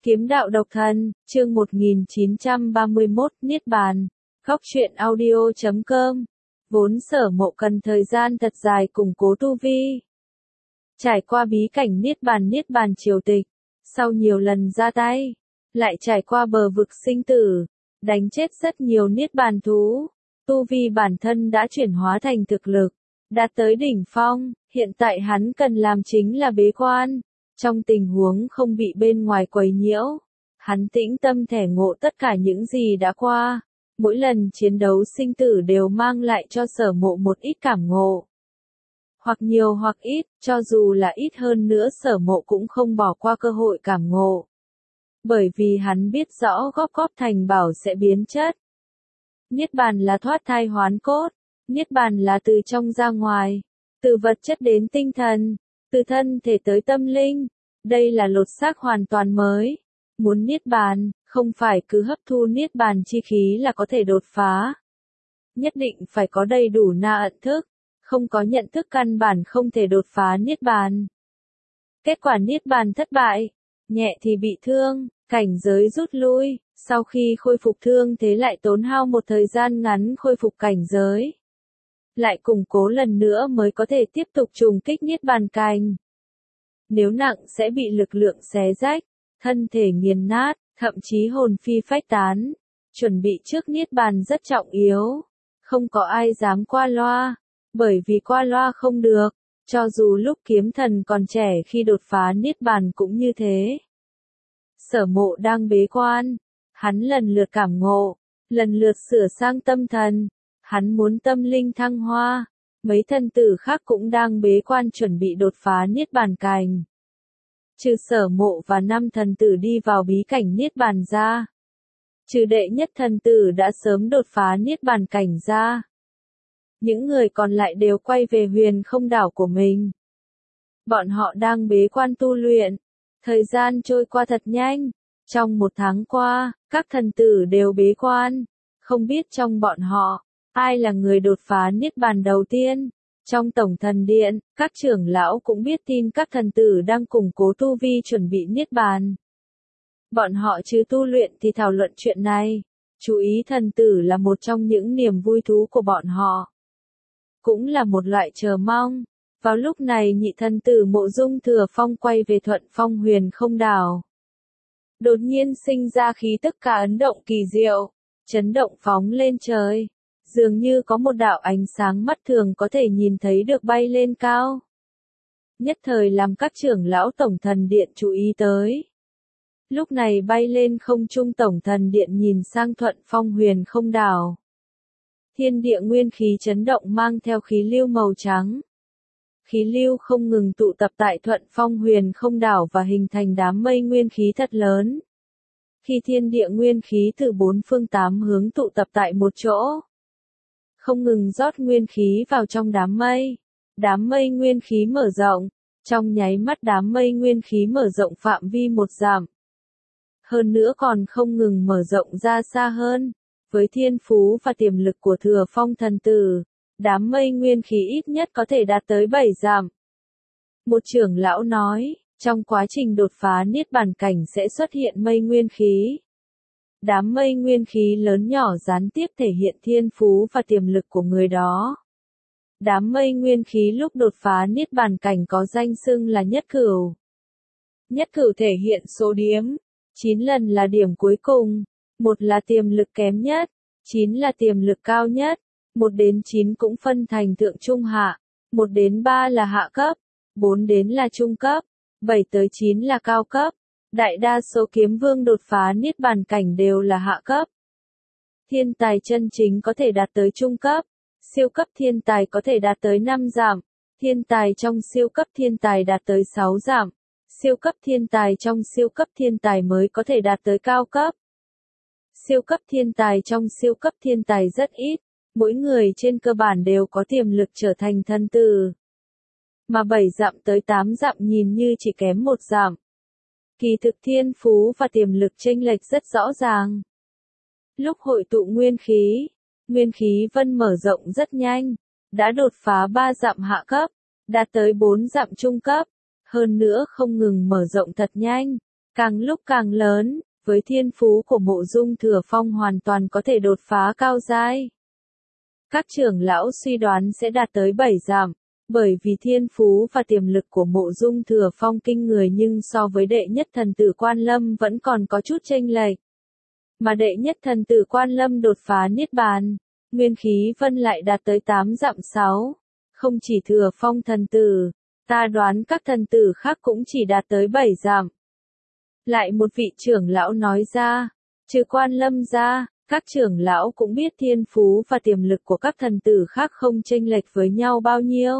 Kiếm đạo độc thân, chương 1931, Niết bàn. Góc truyện audio.com. Vốn Sở Mộ cần thời gian thật dài củng cố tu vi. Trải qua bí cảnh Niết bàn triều tịch, sau nhiều lần ra tay, lại trải qua bờ vực sinh tử, đánh chết rất nhiều Niết bàn thú. Tu vi bản thân đã chuyển hóa thành thực lực, đạt tới đỉnh phong, hiện tại hắn cần làm chính là bế quan. Trong tình huống không bị bên ngoài quấy nhiễu, hắn tĩnh tâm thể ngộ tất cả những gì đã qua. Mỗi lần chiến đấu sinh tử đều mang lại cho Sở Mộ một ít cảm ngộ. Hoặc nhiều hoặc ít, cho dù là ít hơn nữa Sở Mộ cũng không bỏ qua cơ hội cảm ngộ. Bởi vì hắn biết rõ góp thành bảo sẽ biến chất. Niết bàn là thoát thai hoán cốt, Niết bàn là từ trong ra ngoài, từ vật chất đến tinh thần, từ thân thể tới tâm linh. Đây là lột xác hoàn toàn mới. Muốn Niết bàn, không phải cứ hấp thu Niết bàn chi khí là có thể đột phá. Nhất định phải có đầy đủ na ận thức, không có nhận thức căn bản không thể đột phá Niết bàn. Kết quả Niết bàn thất bại, nhẹ thì bị thương, cảnh giới rút lui, sau khi khôi phục thương thế lại tốn hao một thời gian ngắn khôi phục cảnh giới. Lại củng cố lần nữa mới có thể tiếp tục trùng kích Niết bàn cảnh. Nếu nặng sẽ bị lực lượng xé rách, thân thể nghiền nát, thậm chí hồn phi phách tán. Chuẩn bị trước Niết bàn rất trọng yếu. Không có ai dám qua loa, bởi vì qua loa không được. Cho dù lúc kiếm thần còn trẻ khi đột phá Niết bàn cũng như thế. Sở Mộ đang bế quan, hắn lần lượt cảm ngộ, lần lượt sửa sang tâm thần, hắn muốn tâm linh thăng hoa. Mấy thần tử khác cũng đang bế quan chuẩn bị đột phá Niết bàn cảnh. Trừ Sở Mộ và 5 thần tử đi vào bí cảnh Niết bàn ra. Trừ đệ nhất thần tử đã sớm đột phá Niết bàn cảnh ra. Những người còn lại đều quay về huyền không đảo của mình. Bọn họ đang bế quan tu luyện. Thời gian trôi qua thật nhanh. Trong 1 tháng qua, các thần tử đều bế quan. Không biết trong bọn họ, ai là người đột phá Niết bàn đầu tiên? Trong tổng thần điện, các trưởng lão cũng biết tin các thần tử đang củng cố tu vi chuẩn bị Niết bàn. Bọn họ chứ tu luyện thì thảo luận chuyện này. Chú ý thần tử là một trong những niềm vui thú của bọn họ. Cũng là một loại chờ mong. Vào lúc này nhị thần tử Mộ Dung Thừa Phong quay về Thuận Phong huyền không đảo. Đột nhiên sinh ra khí tức cả ấn động kỳ diệu, chấn động phóng lên trời. Dường như có một đạo ánh sáng mắt thường có thể nhìn thấy được bay lên cao. Nhất thời làm các trưởng lão tổng thần điện chú ý tới. Lúc này bay lên không trung tổng thần điện nhìn sang Thuận Phong huyền không đảo. Thiên địa nguyên khí chấn động mang theo khí lưu màu trắng. Khí lưu không ngừng tụ tập tại Thuận Phong huyền không đảo và hình thành đám mây nguyên khí thật lớn. Khi thiên địa nguyên khí từ 4 phương 8 hướng tụ tập tại một chỗ. Không ngừng rót nguyên khí vào trong đám mây nguyên khí mở rộng, trong nháy mắt đám mây nguyên khí mở rộng phạm vi 1 dặm. Hơn nữa còn không ngừng mở rộng ra xa hơn, với thiên phú và tiềm lực của Thừa Phong thần tử, đám mây nguyên khí ít nhất có thể đạt tới 7 dặm. Một trưởng lão nói, trong quá trình đột phá Niết bàn cảnh sẽ xuất hiện mây nguyên khí. Đám mây nguyên khí lớn nhỏ gián tiếp thể hiện thiên phú và tiềm lực của người đó. Đám mây nguyên khí lúc đột phá Niết bàn cảnh có danh xưng là nhất cửu. Nhất cửu thể hiện số điếm, 9 lần là điểm cuối cùng, 1 là tiềm lực kém nhất, 9 là tiềm lực cao nhất, 1 đến 9 cũng phân thành thượng trung hạ, 1 đến 3 là hạ cấp, 4 đến là trung cấp, 7 tới 9 là cao cấp. Đại đa số kiếm vương đột phá Niết bàn cảnh đều là hạ cấp. Thiên tài chân chính có thể đạt tới trung cấp, siêu cấp thiên tài có thể đạt tới 5 dặm, thiên tài trong siêu cấp thiên tài đạt tới 6 dặm, siêu cấp thiên tài trong siêu cấp thiên tài mới có thể đạt tới cao cấp. Siêu cấp thiên tài trong siêu cấp thiên tài rất ít, mỗi người trên cơ bản đều có tiềm lực trở thành thần tử. Mà 7 dặm tới 8 dặm nhìn như chỉ kém 1 dặm. Kỳ thực thiên phú và tiềm lực chênh lệch rất rõ ràng. Lúc hội tụ nguyên khí vân mở rộng rất nhanh, đã đột phá 3 dặm hạ cấp, đạt tới 4 dặm trung cấp, hơn nữa không ngừng mở rộng thật nhanh, càng lúc càng lớn, với thiên phú của Mộ Dung Thừa Phong hoàn toàn có thể đột phá cao giai. Các trưởng lão suy đoán sẽ đạt tới 7 dặm, bởi vì thiên phú và tiềm lực của Mộ Dung Thừa Phong kinh người nhưng so với đệ nhất thần tử Quan Lâm vẫn còn có chút chênh lệch. Mà đệ nhất thần tử Quan Lâm đột phá niết bàn, nguyên khí vân lại đạt tới 8 dặm 6. Không chỉ Thừa Phong thần tử, ta đoán các thần tử khác cũng chỉ đạt tới 7 dặm. Lại một vị trưởng lão nói ra, trừ Quan Lâm ra, các trưởng lão cũng biết thiên phú và tiềm lực của các thần tử khác không chênh lệch với nhau bao nhiêu.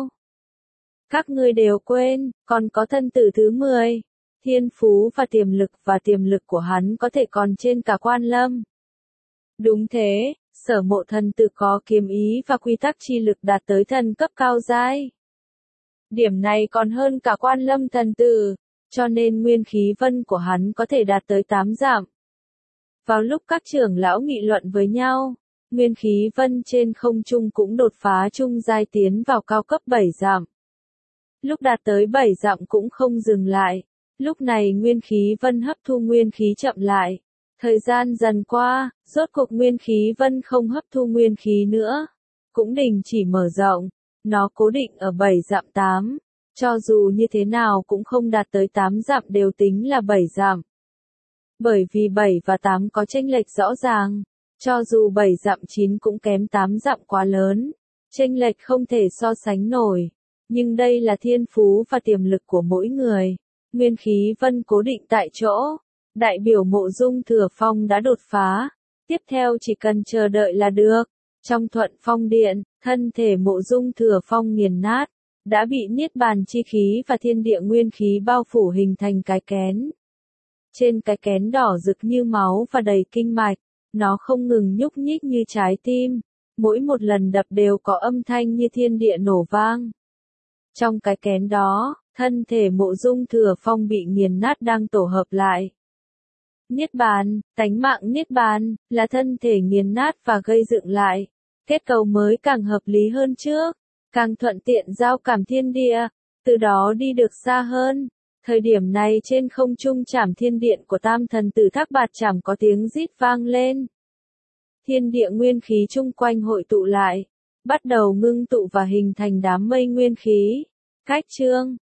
Các ngươi đều quên, còn có thần tử thứ 10. Thiên phú và tiềm lực của hắn có thể còn trên cả Quan Lâm. Đúng thế, Sở Mộ thần tử có kiếm ý và quy tắc chi lực đạt tới thần cấp cao giai. Điểm này còn hơn cả Quan Lâm thần tử, cho nên nguyên khí vân của hắn có thể đạt tới 8 dặm. Vào lúc các trưởng lão nghị luận với nhau, nguyên khí vân trên không trung cũng đột phá trung giai tiến vào cao cấp 7 dặm. Lúc đạt tới 7 dặm cũng không dừng lại, lúc này nguyên khí vân hấp thu nguyên khí chậm lại. Thời gian dần qua, rốt cuộc nguyên khí vân không hấp thu nguyên khí nữa, cũng đình chỉ mở rộng, nó cố định ở 7 dặm 8, cho dù như thế nào cũng không đạt tới 8 dặm đều tính là 7 dặm. Bởi vì 7 và 8 có chênh lệch rõ ràng, cho dù 7 dặm 9 cũng kém 8 dặm quá lớn, chênh lệch không thể so sánh nổi, nhưng đây là thiên phú và tiềm lực của mỗi người, nguyên khí vân cố định tại chỗ. Đại biểu Mộ Dung Thừa Phong đã đột phá, tiếp theo chỉ cần chờ đợi là được. Trong Thuận Phong Điện, thân thể Mộ Dung Thừa Phong nghiền nát, đã bị niết bàn chi khí và thiên địa nguyên khí bao phủ hình thành cái kén. Trên cái kén đỏ rực như máu và đầy kinh mạch, nó không ngừng nhúc nhích như trái tim, mỗi một lần đập đều có âm thanh như thiên địa nổ vang. Trong cái kén đó, thân thể Mộ Dung Thừa Phong bị nghiền nát đang tổ hợp lại. Niết bàn, tánh mạng niết bàn, là thân thể nghiền nát và gây dựng lại. Kết cấu mới càng hợp lý hơn trước, càng thuận tiện giao cảm thiên địa, từ đó đi được xa hơn. Thời điểm này trên không trung Trảm Thiên Điện của Tam thần tử Thác Bạt Trảm có tiếng rít vang lên. Thiên địa nguyên khí chung quanh hội tụ lại, bắt đầu ngưng tụ và hình thành đám mây nguyên khí. Cách chương